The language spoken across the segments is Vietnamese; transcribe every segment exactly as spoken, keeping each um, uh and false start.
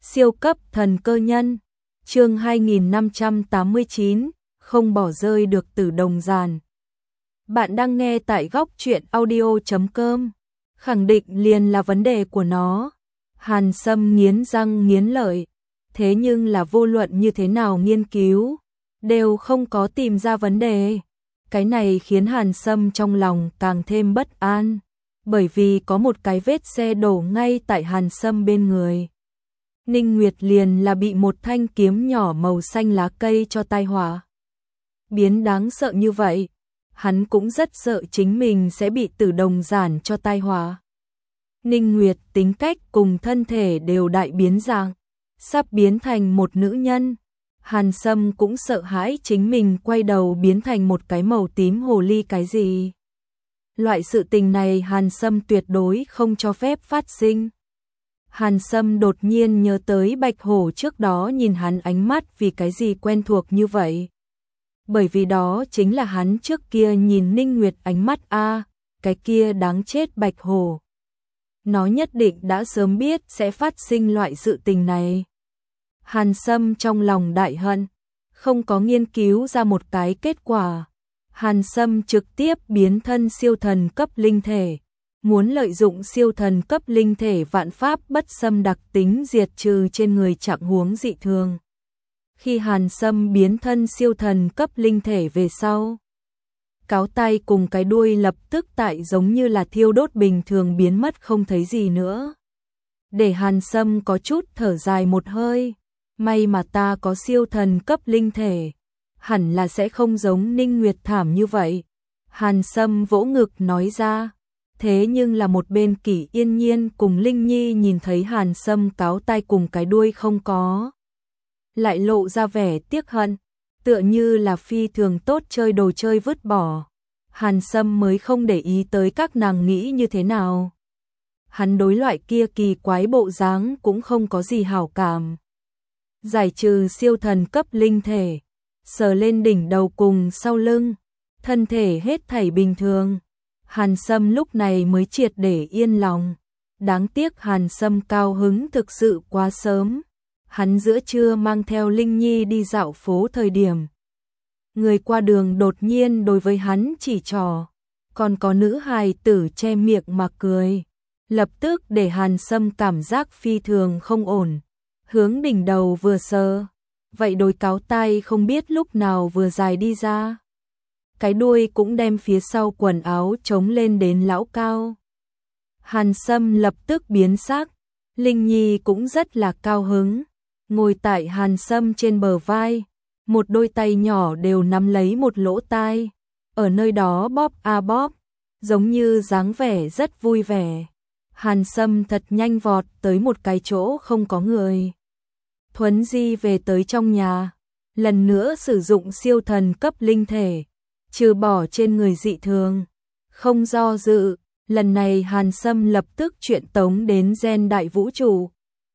Siêu cấp thần cơ nhân, chương hai nghìn năm trăm tám mươi chín, không bỏ rơi được Tử Đồng Giản. Bạn đang nghe tại góc truyện audio chấm com. Khẳng định liền là vấn đề của nó. Hàn Sâm nghiến răng nghiến lợi, thế nhưng là vô luận như thế nào nghiên cứu, đều không có tìm ra vấn đề. Cái này khiến Hàn Sâm trong lòng càng thêm bất an, bởi vì có một cái vết xe đổ ngay tại Hàn Sâm bên người. Ninh Nguyệt liền là bị một thanh kiếm nhỏ màu xanh lá cây cho tai họa. Biến đáng sợ như vậy, hắn cũng rất sợ chính mình sẽ bị Tử Đồng Giản cho tai họa. Ninh Nguyệt tính cách cùng thân thể đều đại biến dạng, sắp biến thành một nữ nhân. Hàn Sâm cũng sợ hãi chính mình quay đầu biến thành một cái màu tím hồ ly cái gì. Loại sự tình này Hàn Sâm tuyệt đối không cho phép phát sinh. Hàn Sâm đột nhiên nhớ tới Bạch Hổ trước đó nhìn hắn ánh mắt vì cái gì quen thuộc như vậy. Bởi vì đó chính là hắn trước kia nhìn Ninh Nguyệt ánh mắt a, cái kia đáng chết Bạch Hổ. Nó nhất định đã sớm biết sẽ phát sinh loại sự tình này. Hàn Sâm trong lòng đại hận, không có nghiên cứu ra một cái kết quả. Hàn Sâm trực tiếp biến thân siêu thần cấp linh thể, muốn lợi dụng siêu thần cấp linh thể vạn pháp bất xâm đặc tính diệt trừ trên người trạng huống dị thường. Khi Hàn Sâm biến thân siêu thần cấp linh thể về sau, cáo tay cùng cái đuôi lập tức tại giống như là thiêu đốt bình thường biến mất không thấy gì nữa. Để Hàn Sâm có chút thở dài một hơi, may mà ta có siêu thần cấp linh thể, hẳn là sẽ không giống Ninh Nguyệt thảm như vậy. Hàn Sâm vỗ ngực nói ra. Thế nhưng là một bên Kỷ Yên Nhiên cùng Linh Nhi nhìn thấy Hàn Sâm cáo tay cùng cái đuôi không có, lại lộ ra vẻ tiếc hận, tựa như là phi thường tốt chơi đồ chơi vứt bỏ. Hàn Sâm mới không để ý tới các nàng nghĩ như thế nào. Hắn đối loại kia kỳ quái bộ dáng cũng không có gì hảo cảm. Giải trừ siêu thần cấp linh thể, sờ lên đỉnh đầu cùng sau lưng, thân thể hết thảy bình thường. Hàn Sâm lúc này mới triệt để yên lòng. Đáng tiếc Hàn Sâm cao hứng thực sự quá sớm. Hắn giữa trưa mang theo Linh Nhi đi dạo phố thời điểm, người qua đường đột nhiên đối với hắn chỉ trỏ, còn có nữ hài tử che miệng mà cười, lập tức để Hàn Sâm cảm giác phi thường không ổn. Hướng đỉnh đầu vừa sờ, vậy đôi cáo tay không biết lúc nào vừa dài đi ra. Cái đuôi cũng đem phía sau quần áo chống lên đến lão cao. Hàn Sâm lập tức biến sắc, Linh Nhi cũng rất là cao hứng, ngồi tại Hàn Sâm trên bờ vai, một đôi tay nhỏ đều nắm lấy một lỗ tai, ở nơi đó bóp a bóp, giống như dáng vẻ rất vui vẻ. Hàn Sâm thật nhanh vọt tới một cái chỗ không có người, thuấn di về tới trong nhà, lần nữa sử dụng siêu thần cấp linh thể, trừ bỏ trên người dị thường, không do dự, lần này Hàn Sâm lập tức chuyển tống đến gen đại vũ trụ.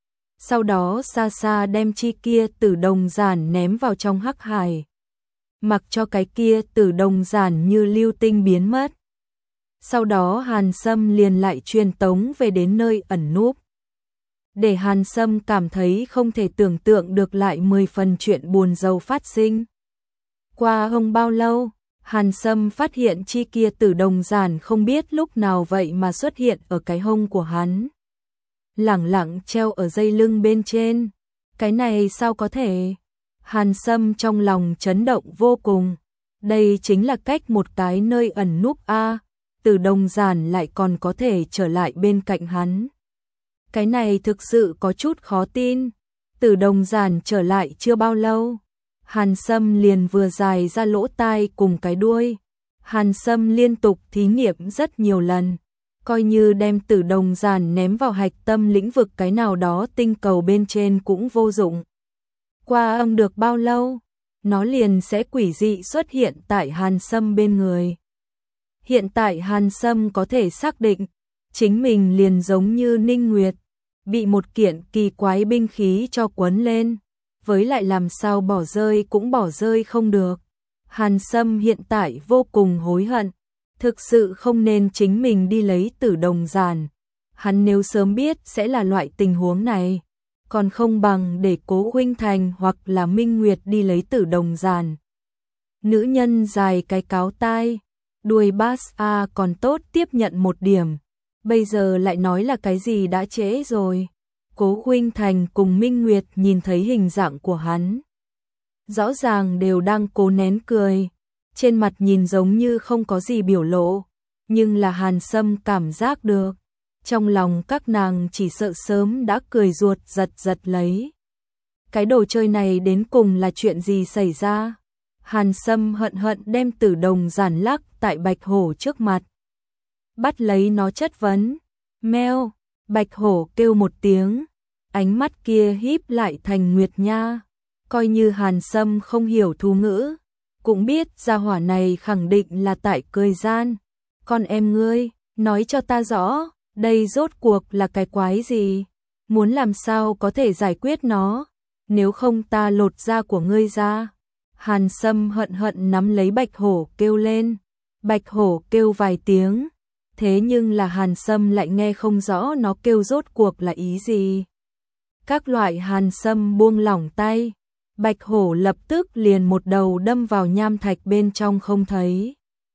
Sau đó xa xa đem chi kia Tử Đồng Giản ném vào trong hắc hải, mặc cho cái kia Tử Đồng Giản như lưu tinh biến mất. Sau đó Hàn Sâm liền lại truyền tống về đến nơi ẩn núp. Để Hàn Sâm cảm thấy không thể tưởng tượng được lại mười phần chuyện buồn rầu phát sinh. Qua không bao lâu, Hàn Sâm phát hiện chi kia Tử Đồng Giản không biết lúc nào vậy mà xuất hiện ở cái hông của hắn, lẳng lặng treo ở dây lưng bên trên. Cái này sao có thể? Hàn Sâm trong lòng chấn động vô cùng. Đây chính là cách một cái nơi ẩn núp a, Tử Đồng Giản lại còn có thể trở lại bên cạnh hắn. Cái này thực sự có chút khó tin. Tử Đồng Giản trở lại chưa bao lâu, Hàn Sâm liền vừa dài ra lỗ tai cùng cái đuôi. Hàn Sâm liên tục thí nghiệm rất nhiều lần, coi như đem Tử Đồng Giản ném vào hạch tâm lĩnh vực cái nào đó tinh cầu bên trên cũng vô dụng. Qua âm được bao lâu, nó liền sẽ quỷ dị xuất hiện tại Hàn Sâm bên người. Hiện tại Hàn Sâm có thể xác định, chính mình liền giống như Ninh Nguyệt, bị một kiện kỳ quái binh khí cho quấn lên, với lại làm sao bỏ rơi cũng bỏ rơi không được. Hàn Sâm hiện tại vô cùng hối hận, thực sự không nên chính mình đi lấy Tử Đồng Giản. Hắn nếu sớm biết sẽ là loại tình huống này, còn không bằng để Cố Khuynh Thành hoặc là Minh Nguyệt đi lấy Tử Đồng Giản. Nữ nhân dài cái cáo tai, đuôi bass a còn tốt tiếp nhận một điểm, bây giờ lại nói là cái gì đã trễ rồi. Cố Khuynh Thành cùng Minh Nguyệt nhìn thấy hình dạng của hắn, rõ ràng đều đang cố nén cười, trên mặt nhìn giống như không có gì biểu lộ, nhưng là Hàn Sâm cảm giác được, trong lòng các nàng chỉ sợ sớm đã cười ruột giật giật lấy. Cái đồ chơi này đến cùng là chuyện gì xảy ra? Hàn Sâm hận hận đem Tử Đồng Giản lắc tại Bạch Hổ trước mặt, bắt lấy nó chất vấn. Meo, Bạch Hổ kêu một tiếng, ánh mắt kia híp lại thành nguyệt nha, coi như Hàn Sâm không hiểu thú ngữ, cũng biết gia hỏa này khẳng định là tại cười gian. Con em ngươi, nói cho ta rõ, đây rốt cuộc là cái quái gì? Muốn làm sao có thể giải quyết nó, nếu không ta lột da của ngươi ra. Hàn Sâm hận hận nắm lấy Bạch Hổ kêu lên. Bạch Hổ kêu vài tiếng, thế nhưng là Hàn Sâm lại nghe không rõ nó kêu rốt cuộc là ý gì. Các loại Hàn Sâm buông lỏng tay, Bạch Hổ lập tức liền một đầu đâm vào nham thạch bên trong không thấy.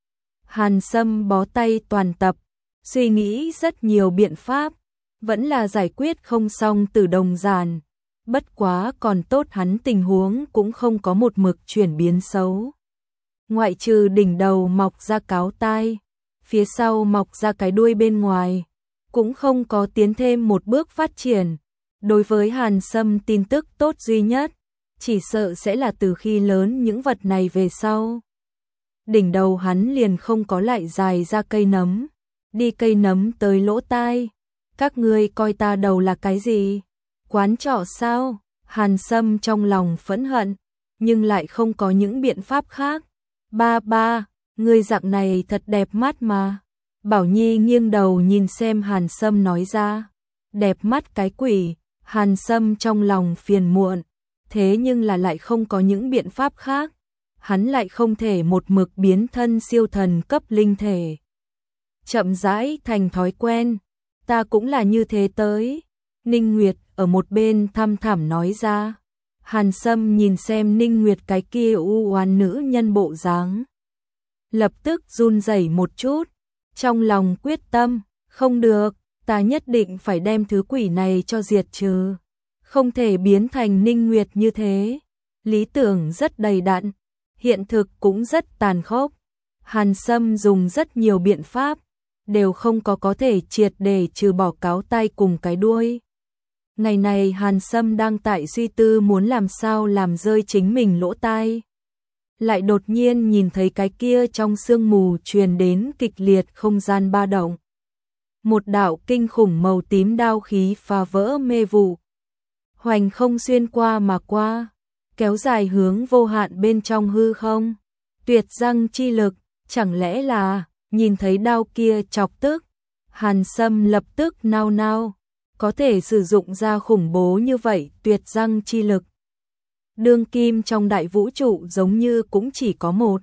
Hàn Sâm bó tay toàn tập, suy nghĩ rất nhiều biện pháp, vẫn là giải quyết không xong Tử Đồng Giản. Bất quá còn tốt hắn tình huống cũng không có một mực chuyển biến xấu. Ngoại trừ đỉnh đầu mọc ra cáo tai, phía sau mọc ra cái đuôi bên ngoài, cũng không có tiến thêm một bước phát triển. Đối với Hàn Sâm tin tức tốt duy nhất, chỉ sợ sẽ là từ khi lớn những vật này về sau. Đỉnh đầu hắn liền không có lại dài ra cây nấm, đi cây nấm tới lỗ tai. Các ngươi coi ta đầu là cái gì? Quán trọ sao? Hàn Sâm trong lòng phẫn hận, nhưng lại không có những biện pháp khác. Ba ba, ngươi dạng này thật đẹp mắt mà. Bảo Nhi nghiêng đầu nhìn xem Hàn Sâm nói ra. Đẹp mắt cái quỷ. Hàn Sâm trong lòng phiền muộn, thế nhưng là lại không có những biện pháp khác. Hắn lại không thể một mực biến thân siêu thần cấp linh thể. Chậm rãi thành thói quen, ta cũng là như thế tới. Ninh Nguyệt ở một bên thăm thẳm nói ra. Hàn Sâm nhìn xem Ninh Nguyệt cái kia u oán nữ nhân bộ dáng, lập tức run rẩy một chút, trong lòng quyết tâm, không được, ta nhất định phải đem thứ quỷ này cho diệt trừ, không thể biến thành Ninh Nguyệt như thế. Lý tưởng rất đầy đặn, hiện thực cũng rất tàn khốc. Hàn Sâm dùng rất nhiều biện pháp, đều không có có thể triệt để trừ bỏ cáo tai cùng cái đuôi. Ngày này Hàn Sâm đang tại suy tư muốn làm sao làm rơi chính mình lỗ tai. Lại đột nhiên nhìn thấy cái kia trong sương mù truyền đến kịch liệt không gian ba động. Một đạo kinh khủng màu tím đao khí phá vỡ mê vụ, hoành không xuyên qua mà qua, kéo dài hướng vô hạn bên trong hư không. Tuyệt răng chi lực, chẳng lẽ là, nhìn thấy đao kia chọc tức, Hàn Sâm lập tức nao nao, có thể sử dụng ra khủng bố như vậy tuyệt răng chi lực. Đương kim trong đại vũ trụ giống như cũng chỉ có một.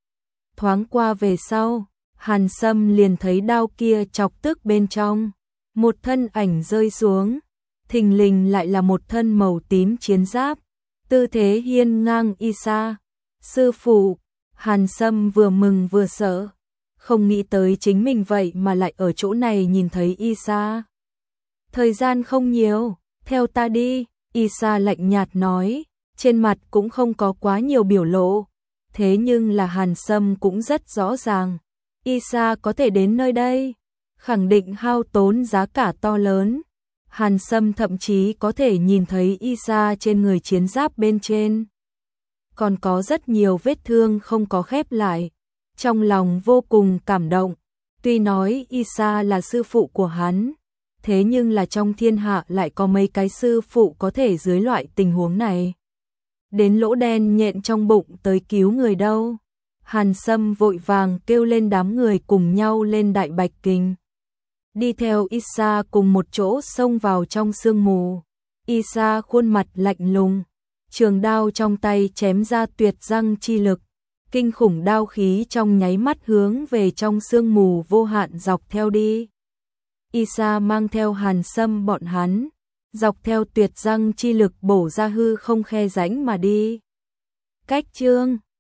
Thoáng qua về sau, Hàn Sâm liền thấy đao kia chọc tức bên trong, một thân ảnh rơi xuống, thình lình lại là một thân màu tím chiến giáp, tư thế hiên ngang Isa. Sư phụ, Hàn Sâm vừa mừng vừa sợ, không nghĩ tới chính mình vậy mà lại ở chỗ này nhìn thấy Isa. Thời gian không nhiều, theo ta đi, Isa lạnh nhạt nói, trên mặt cũng không có quá nhiều biểu lộ, thế nhưng là Hàn Sâm cũng rất rõ ràng, Isa có thể đến nơi đây, khẳng định hao tốn giá cả to lớn. Hàn Sâm thậm chí có thể nhìn thấy Isa trên người chiến giáp bên trên, còn có rất nhiều vết thương không có khép lại, trong lòng vô cùng cảm động. Tuy nói Isa là sư phụ của hắn, thế nhưng là trong thiên hạ lại có mấy cái sư phụ có thể dưới loại tình huống này đến lỗ đen nhện trong bụng tới cứu người đâu. Hàn Sâm vội vàng kêu lên đám người cùng nhau lên Đại Bạch Kình, đi theo Isa cùng một chỗ xông vào trong sương mù. Isa khuôn mặt lạnh lùng, trường đao trong tay chém ra tuyệt răng chi lực, kinh khủng đao khí trong nháy mắt hướng về trong sương mù vô hạn dọc theo đi. Isa mang theo Hàn Sâm bọn hắn, dọc theo tuyệt răng chi lực bổ ra hư không khe rãnh mà đi. Cách chương